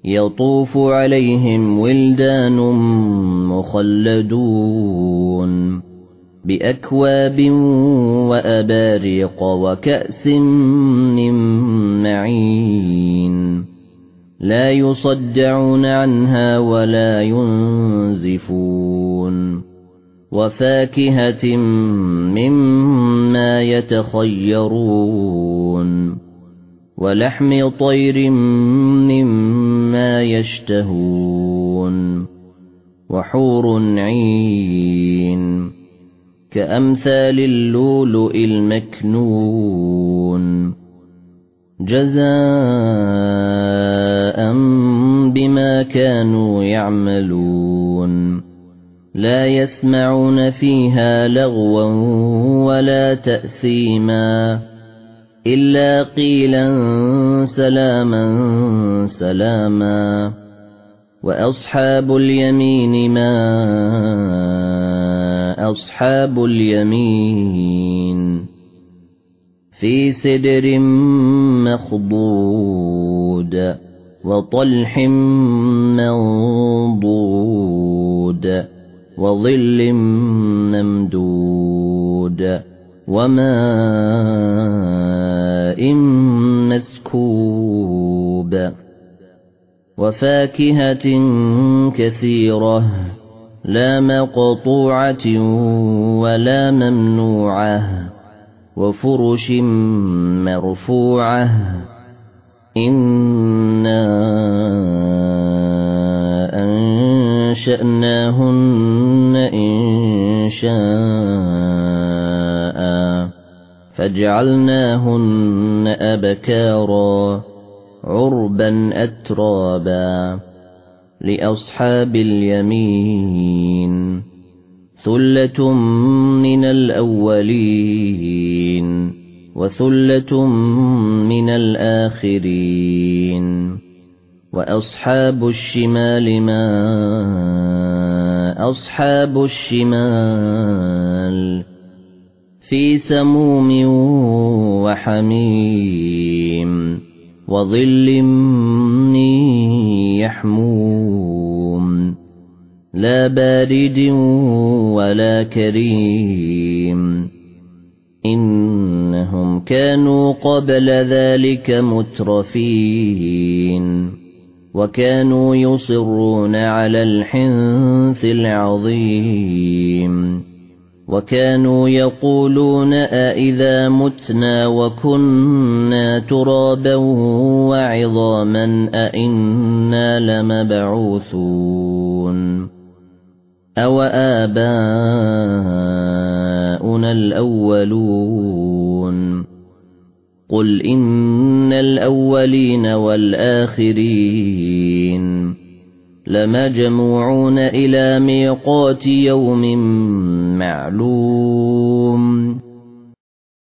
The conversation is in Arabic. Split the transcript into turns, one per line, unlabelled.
يطوف عليهم ولدان مخلدون بأكواب وأباريق وكأس من معين لا يصدعون عنها ولا ينزفون وفاكهة مما يتخيرون ولحم طير مما يشتهون وحور عين كأمثال اللؤلؤ المكنون جزاء بما كانوا يعملون لا يسمعون فيها لغوا ولا تأثيما إلا قيلا سلاما سلاما وأصحاب اليمين ما أصحاب اليمين في سدر مخضود وطلح منضود وظل ممدود وماء مسكوب وفاكهة كثيرة لا مقطوعة ولا ممنوعة وفرش مرفوعة إنا أنشأناهن إنشاء فجعلناهن أبكارا عربا أترابا لأصحاب اليمين ثلة من الأولين وثلة من الآخرين وأصحاب الشمال ما أصحاب الشمال في سموم وحميم وظل من يحموم لا بارد ولا كريم إنهم كانوا قبل ذلك مترفين وكانوا يصرون على الحنث العظيم وكانوا يقولون أإذا متنا وكنا ترابا وعظاما أإنا لمبعوثون أو آباؤنا الأولون قل إن الأولين والآخرين لمجموعون إلى ميقات يوم معلوم